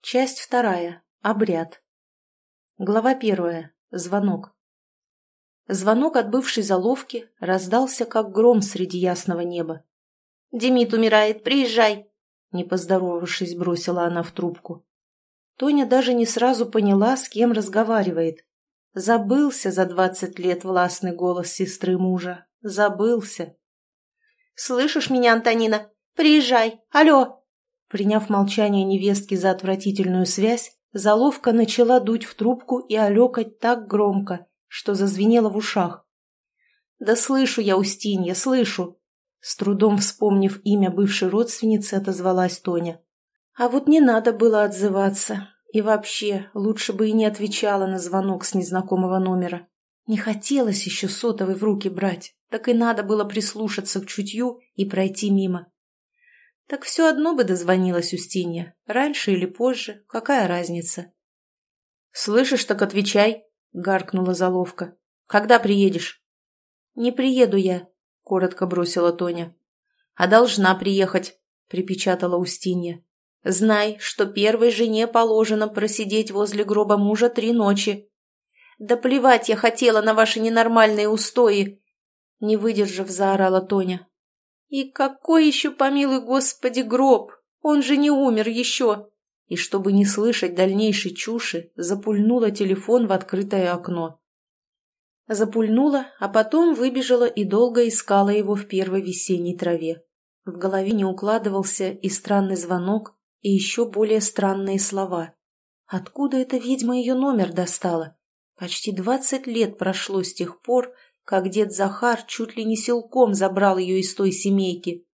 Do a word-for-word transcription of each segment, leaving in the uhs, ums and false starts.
Часть вторая. Обряд. Глава первая. Звонок. Звонок от бывшей заловки раздался, как гром среди ясного неба. «Демид умирает, приезжай!» Не поздоровавшись, бросила она в трубку. Тоня даже не сразу поняла, с кем разговаривает. Забылся за двадцать лет властный голос сестры мужа. Забылся. «Слышишь меня, Антонина? Приезжай! Алло!» Приняв молчание невестки за отвратительную связь, заловка начала дуть в трубку и алёкать так громко, что зазвенело в ушах. «Да слышу я, Устинья, слышу!» С трудом вспомнив имя бывшей родственницы, отозвалась Тоня. А вот не надо было отзываться. И вообще, лучше бы и не отвечала на звонок с незнакомого номера. Не хотелось еще сотовый в руки брать, так и надо было прислушаться к чутью и пройти мимо. Так все одно бы дозвонилась Устинья. Раньше или позже, какая разница? «Слышишь, так отвечай», — гаркнула заловка. «Когда приедешь?» «Не приеду я», — коротко бросила Тоня. «А должна приехать», — припечатала Устинья. «Знай, что первой жене положено просидеть возле гроба мужа три ночи». «Да плевать я хотела на ваши ненормальные устои!» Не выдержав, заорала Тоня. «И какой еще, помилуй Господи, гроб? Он же не умер еще!» И, чтобы не слышать дальнейшей чуши, запульнула телефон в открытое окно. Запульнула, а потом выбежала и долго искала его в первой весенней траве. В голове не укладывался и странный звонок, и еще более странные слова. Откуда эта ведьма ее номер достала? Почти двадцать лет прошло с тех пор, как дед Захар чуть ли не силком забрал ее из той семейки.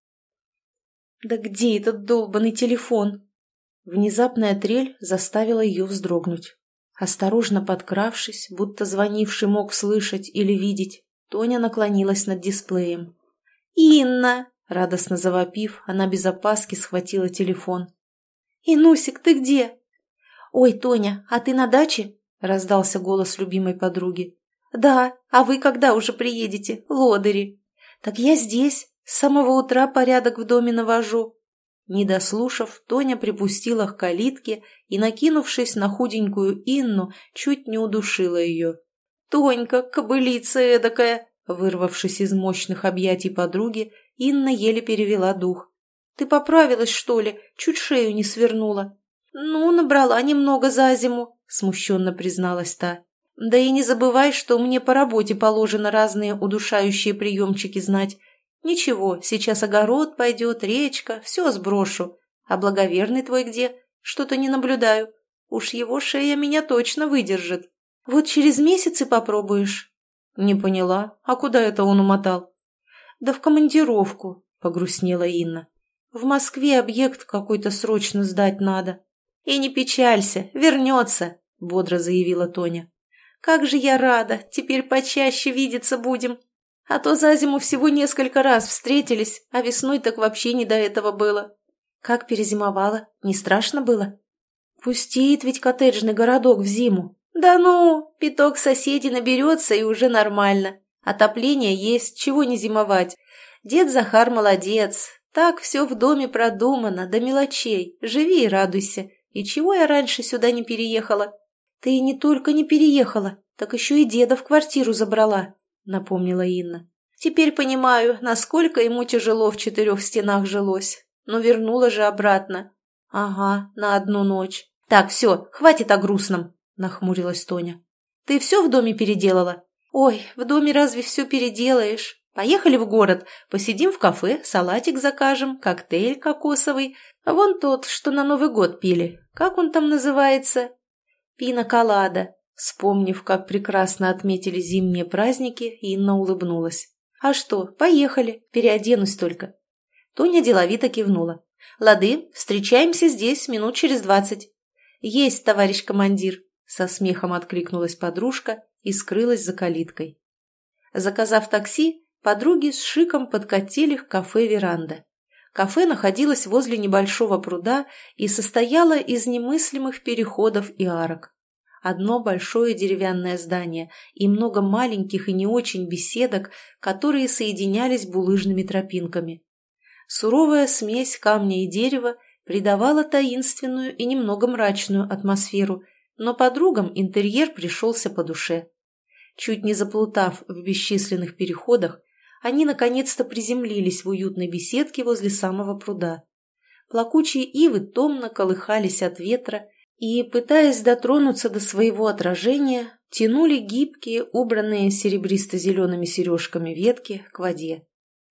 «Да где этот долбанный телефон?» Внезапная трель заставила ее вздрогнуть. Осторожно подкравшись, будто звонивший мог слышать или видеть, Тоня наклонилась над дисплеем. «Инна!» — радостно завопив, она без опаски схватила телефон. «Инусик, ты где?» «Ой, Тоня, а ты на даче?» — раздался голос любимой подруги. «Да, а вы когда уже приедете, лодыри?» «Так я здесь, с самого утра порядок в доме навожу». Не дослушав, Тоня припустила к калитке и, накинувшись на худенькую Инну, чуть не удушила ее. «Тонька, кобылица эдакая!» Вырвавшись из мощных объятий подруги, Инна еле перевела дух. «Ты поправилась, что ли? Чуть шею не свернула». «Ну, набрала немного за зиму», — смущенно призналась та. «Да и не забывай, что мне по работе положено разные удушающие приемчики знать. Ничего, сейчас огород пойдет, речка, все сброшу. А благоверный твой где? Что-то не наблюдаю. Уж его шея меня точно выдержит. Вот через месяц и попробуешь». «Не поняла. А куда это он умотал?» «Да в командировку», — погрустнела Инна. «В Москве объект какой-то срочно сдать надо». «И не печалься, вернется», — бодро заявила Тоня. «Как же я рада, теперь почаще видеться будем. А то за зиму всего несколько раз встретились, а весной так вообще не до этого было». «Как перезимовала? Не страшно было?» «Пустеет ведь коттеджный городок в зиму». «Да ну, пяток соседей наберется и уже нормально. Отопление есть, чего не зимовать. Дед Захар молодец, так все в доме продумано, до мелочей. Живи и радуйся. И чего я раньше сюда не переехала?» «Ты не только не переехала, так еще и деда в квартиру забрала», — напомнила Инна. «Теперь понимаю, насколько ему тяжело в четырех стенах жилось. Но вернула же обратно». «Ага, на одну ночь». «Так, все, хватит о грустном», — нахмурилась Тоня. «Ты все в доме переделала?» «Ой, в доме разве все переделаешь? Поехали в город, посидим в кафе, салатик закажем, коктейль кокосовый. Вон тот, что на Новый год пили. Как он там называется?» «Пина-колада». Вспомнив, как прекрасно отметили зимние праздники, Инна улыбнулась. «А что, поехали, переоденусь только». Тоня деловито кивнула. «Лады, встречаемся здесь минут через двадцать». «Есть, товарищ командир», — со смехом откликнулась подружка и скрылась за калиткой. Заказав такси, подруги с шиком подкатили к кафе «Веранда». Кафе находилось возле небольшого пруда и состояло из немыслимых переходов и арок. Одно большое деревянное здание и много маленьких и не очень беседок, которые соединялись булыжными тропинками. Суровая смесь камня и дерева придавала таинственную и немного мрачную атмосферу, но подругам интерьер пришелся по душе. Чуть не заплутав в бесчисленных переходах, они наконец-то приземлились в уютной беседке возле самого пруда. Плакучие ивы томно колыхались от ветра и, пытаясь дотронуться до своего отражения, тянули гибкие, убранные серебристо-зелеными сережками ветки к воде.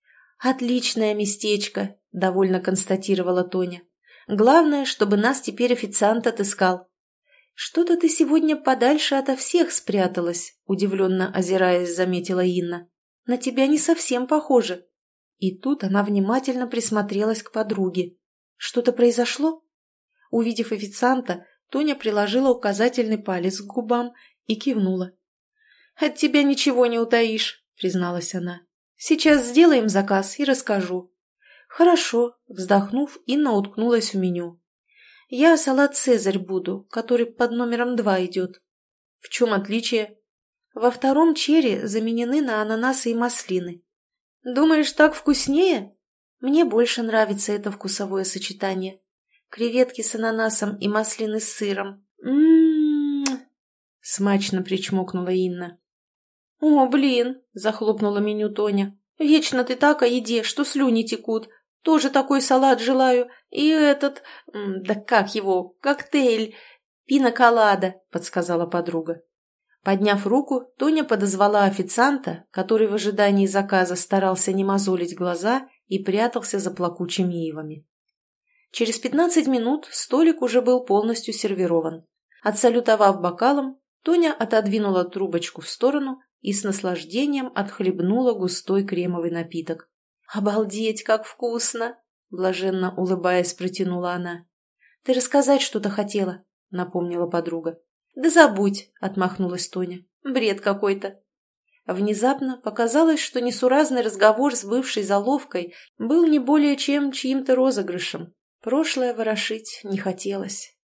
«Отличное местечко», — довольно констатировала Тоня. «Главное, чтобы нас теперь официант отыскал». «Что-то ты сегодня подальше ото всех спряталась», — удивленно озираясь, заметила Инна. «На тебя не совсем похоже». И тут она внимательно присмотрелась к подруге. «Что-то произошло?» Увидев официанта, Тоня приложила указательный палец к губам и кивнула. «От тебя ничего не утаишь», — призналась она. «Сейчас сделаем заказ и расскажу». «Хорошо», — вздохнув, Инна уткнулась в меню. «Я салат «Цезарь» буду, который под номером два идет». «В чем отличие?» «Во втором черри заменены на ананасы и маслины». «Думаешь, так вкуснее?» «Мне больше нравится это вкусовое сочетание. Креветки с ананасом и маслины с сыром. М-м-м!» Смачно причмокнула Инна. «О, блин!» – захлопнула меню Тоня. «Вечно ты так о еде, что слюни текут. Тоже такой салат желаю. И этот... Да как его? Коктейль. Пина-колада», – подсказала подруга. Подняв руку, Тоня подозвала официанта, который в ожидании заказа старался не мозолить глаза и прятался за плакучими ивами. Через пятнадцать минут столик уже был полностью сервирован. Отсалютовав бокалом, Тоня отодвинула трубочку в сторону и с наслаждением отхлебнула густой кремовый напиток. «Обалдеть, как вкусно!» – блаженно улыбаясь, протянула она. «Ты рассказать что-то хотела?» – напомнила подруга. «Да забудь!» – отмахнулась Тоня. «Бред какой-то!» Внезапно показалось, что несуразный разговор с бывшей заловкой был не более чем чьим-то розыгрышем. Прошлое ворошить не хотелось.